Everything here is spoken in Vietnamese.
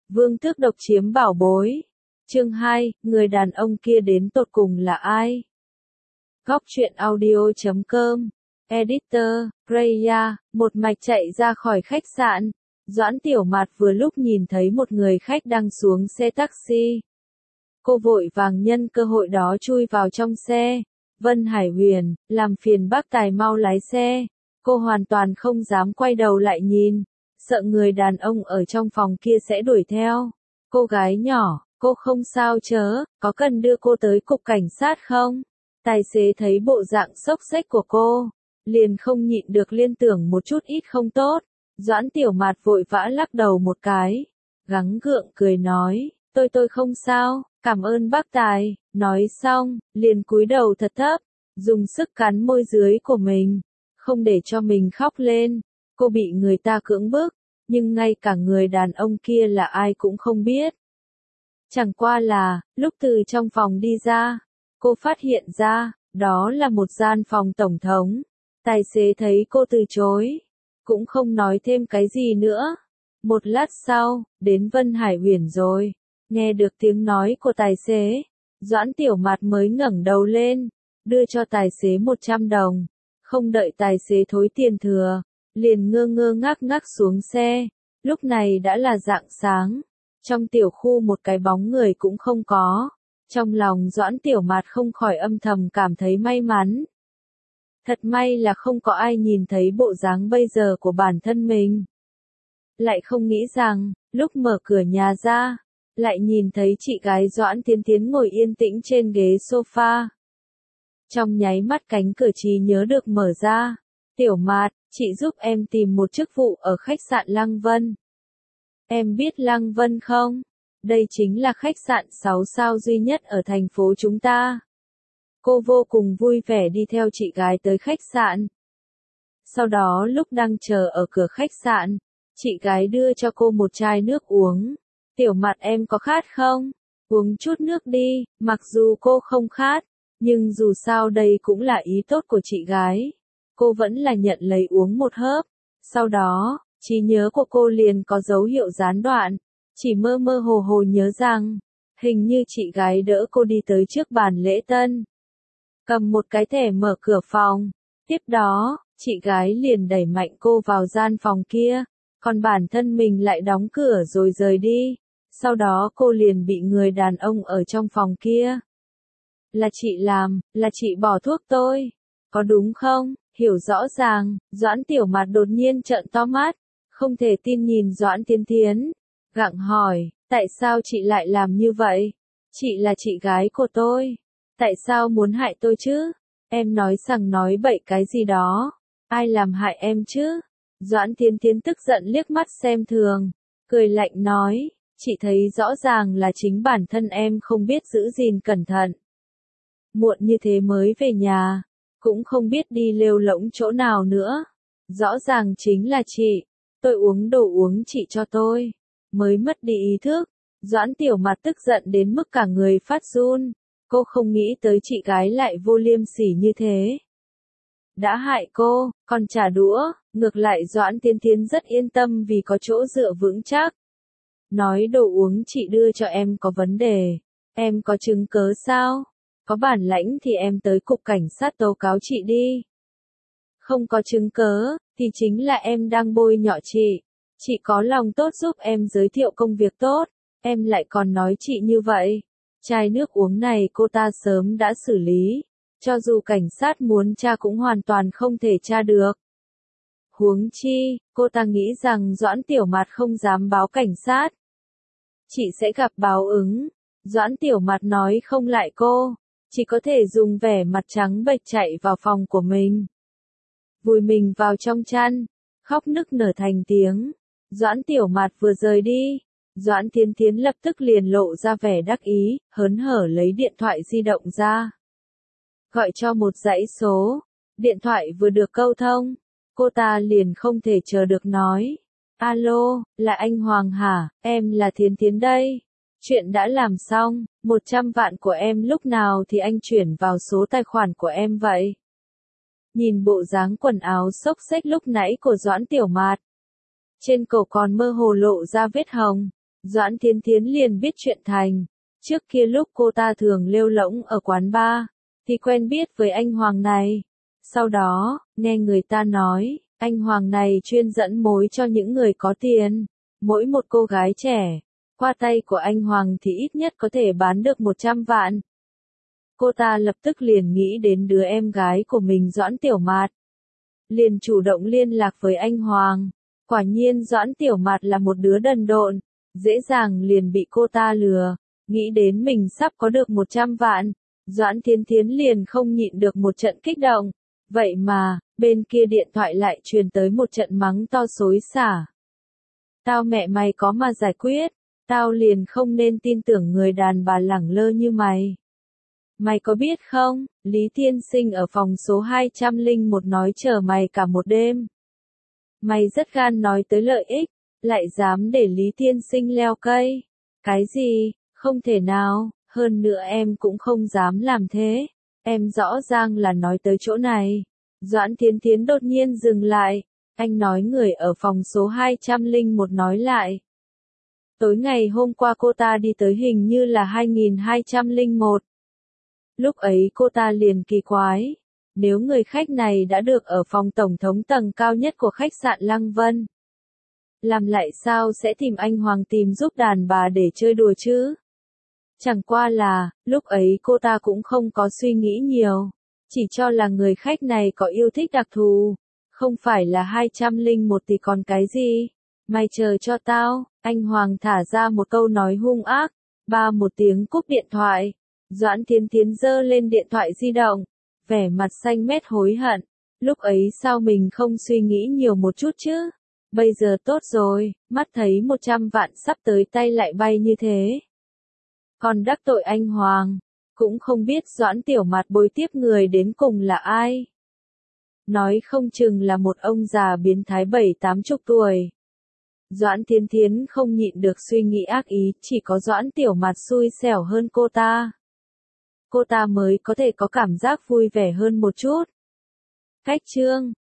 Vương Tước độc chiếm bảo bối. Chương 2, người đàn ông kia đến tột cùng là ai? Góc truyện audio.com. Editor, Freya, một mạch chạy ra khỏi khách sạn. Doãn Tiểu Mạt vừa lúc nhìn thấy một người khách đang xuống xe taxi. Cô vội vàng nhân cơ hội đó chui vào trong xe. Vân Hải Huyền, làm phiền bác tài mau lái xe. Cô hoàn toàn không dám quay đầu lại nhìn, sợ người đàn ông ở trong phòng kia sẽ đuổi theo. Cô gái nhỏ, cô không sao chớ, có cần đưa cô tới cục cảnh sát không? Tài xế thấy bộ dạng xốc xếch của cô, liền không nhịn được liên tưởng một chút ít không tốt. Doãn Tiểu Mạt vội vã lắc đầu một cái, gắng gượng cười nói, tôi không sao, cảm ơn bác tài. Nói xong, liền cúi đầu thật thấp, dùng sức cắn môi dưới của mình, không để cho mình khóc lên. Cô bị người ta cưỡng bức, nhưng ngay cả người đàn ông kia là ai cũng không biết. Chẳng qua là, lúc từ trong phòng đi ra, cô phát hiện ra, đó là một gian phòng tổng thống. Tài xế thấy cô từ chối, cũng không nói thêm cái gì nữa. Một lát sau, đến Vân Hải Huyền rồi, nghe được tiếng nói của tài xế, Doãn Tiểu Mạt mới ngẩng đầu lên, đưa cho tài xế 100 đồng. Không đợi tài xế thối tiền thừa, liền ngơ ngơ ngác ngác xuống xe. Lúc này đã là rạng sáng, trong tiểu khu một cái bóng người cũng không có. Trong lòng Doãn Tiểu Mạt không khỏi âm thầm cảm thấy may mắn. Thật may là không có ai nhìn thấy bộ dáng bây giờ của bản thân mình. Lại không nghĩ rằng, lúc mở cửa nhà ra, lại nhìn thấy chị gái Doãn Tiến Tiến ngồi yên tĩnh trên ghế sofa. Trong nháy mắt cánh cửa trí nhớ được mở ra. Tiểu Mạt, chị giúp em tìm một chức vụ ở khách sạn Lăng Vân. Em biết Lăng Vân không? Đây chính là khách sạn 6 sao duy nhất ở thành phố chúng ta. Cô vô cùng vui vẻ đi theo chị gái tới khách sạn. Sau đó lúc đang chờ ở cửa khách sạn, chị gái đưa cho cô một chai nước uống. Tiểu Mạt em có khát không? Uống chút nước đi. Mặc dù cô không khát, nhưng dù sao đây cũng là ý tốt của chị gái. Cô vẫn là nhận lấy uống một hớp. Sau đó, trí nhớ của cô liền có dấu hiệu gián đoạn. Chỉ mơ mơ hồ hồ nhớ rằng, hình như chị gái đỡ cô đi tới trước bàn lễ tân, cầm một cái thẻ mở cửa phòng. Tiếp đó, chị gái liền đẩy mạnh cô vào gian phòng kia, còn bản thân mình lại đóng cửa rồi rời đi. Sau đó cô liền bị người đàn ông ở trong phòng kia. Là chị làm, là chị bỏ thuốc tôi. Có đúng không? Hiểu rõ ràng, Doãn Tiểu Mạt đột nhiên trợn to mắt, không thể tin nhìn Doãn Tiến Tiến. Gặng hỏi, tại sao chị lại làm như vậy? Chị là chị gái của tôi. Tại sao muốn hại tôi chứ? Em nói sằng nói bậy cái gì đó. Ai làm hại em chứ? Doãn Tiến Tiến tức giận liếc mắt xem thường, cười lạnh nói, chị thấy rõ ràng là chính bản thân em không biết giữ gìn cẩn thận. Muộn như thế mới về nhà, cũng không biết đi lêu lổng chỗ nào nữa. Rõ ràng chính là chị, tôi uống đồ uống chị cho tôi, mới mất đi ý thức. Doãn Tiểu Mạt tức giận đến mức cả người phát run, cô không nghĩ tới chị gái lại vô liêm sỉ như thế. Đã hại cô, còn trả đũa, ngược lại Doãn Tiến Tiến rất yên tâm vì có chỗ dựa vững chắc. Nói đồ uống chị đưa cho em có vấn đề, em có chứng cớ sao? Có bản lãnh thì em tới cục cảnh sát tố cáo chị đi. Không có chứng cớ, thì chính là em đang bôi nhọ chị. Chị có lòng tốt giúp em giới thiệu công việc tốt, em lại còn nói chị như vậy. Chai nước uống này cô ta sớm đã xử lý, cho dù cảnh sát muốn tra cũng hoàn toàn không thể tra được. Huống chi, cô ta nghĩ rằng Doãn Tiểu Mạt không dám báo cảnh sát. Chị sẽ gặp báo ứng. Doãn Tiểu Mạt nói không lại cô, chỉ có thể dùng vẻ mặt trắng bệch chạy vào phòng của mình. Vùi mình vào trong chăn, khóc nức nở thành tiếng. Doãn Tiểu Mạt vừa rời đi, Doãn Tiến Tiến lập tức liền lộ ra vẻ đắc ý, hớn hở lấy điện thoại di động ra. Gọi cho một dãy số, điện thoại vừa được câu thông, cô ta liền không thể chờ được nói. Alo, là anh Hoàng hả? Em là Tiến Tiến đây. Chuyện đã làm xong, 100 vạn của em lúc nào thì anh chuyển vào số tài khoản của em vậy? Nhìn bộ dáng quần áo xốc xếch lúc nãy của Doãn Tiểu Mạt, trên cổ còn mơ hồ lộ ra vết hồng, Doãn Thiến Thiến liền biết chuyện thành. Trước kia lúc cô ta thường lêu lổng ở quán bar, thì quen biết với anh Hoàng này. Sau đó, nghe người ta nói, anh Hoàng này chuyên dẫn mối cho những người có tiền. Mỗi một cô gái trẻ, qua tay của anh Hoàng thì ít nhất có thể bán được 100 vạn. Cô ta lập tức liền nghĩ đến đứa em gái của mình Doãn Tiểu Mạt. Liền chủ động liên lạc với anh Hoàng. Quả nhiên Doãn Tiểu Mạt là một đứa đần độn, dễ dàng liền bị cô ta lừa. Nghĩ đến mình sắp có được 100 vạn, Doãn Thiến Thiến liền không nhịn được một trận kích động. Vậy mà, bên kia điện thoại lại truyền tới một trận mắng to xối xả. Tao mẹ mày có mà giải quyết, tao liền không nên tin tưởng người đàn bà lẳng lơ như mày. Mày có biết không, Lý Tiên Sinh ở phòng số 201 nói chờ mày cả một đêm. Mày rất gan nói tới lợi ích, lại dám để Lý Tiên Sinh leo cây. Cái gì, không thể nào, hơn nữa em cũng không dám làm thế. Em rõ ràng là nói tới chỗ này. Doãn Thiến Thiến đột nhiên dừng lại. Anh nói người ở phòng số 201 nói lại. Tối ngày hôm qua cô ta đi tới hình như là 2201. Lúc ấy cô ta liền kỳ quái. Nếu người khách này đã được ở phòng tổng thống tầng cao nhất của khách sạn Lăng Vân, làm lại sao sẽ tìm anh Hoàng tìm giúp đàn bà để chơi đùa chứ? Chẳng qua là, lúc ấy cô ta cũng không có suy nghĩ nhiều. Chỉ cho là người khách này có yêu thích đặc thù. Không phải là 201 thì còn cái gì? Mày chờ cho tao. Anh Hoàng thả ra một câu nói hung ác. Ba một tiếng cúp điện thoại. Doãn Thiến Thiến giơ lên điện thoại di động. Vẻ mặt xanh mét hối hận. Lúc ấy sao mình không suy nghĩ nhiều một chút chứ? Bây giờ tốt rồi, mắt thấy 100 vạn sắp tới tay lại bay như thế. Còn đắc tội anh Hoàng, cũng không biết Doãn Tiểu Mạt bồi tiếp người đến cùng là ai. Nói không chừng là một ông già biến thái 70-80 tuổi. Doãn Thiến Thiến không nhịn được suy nghĩ ác ý, chỉ có Doãn Tiểu Mạt xui xẻo hơn cô ta. Cô ta mới có thể có cảm giác vui vẻ hơn một chút. Cách chương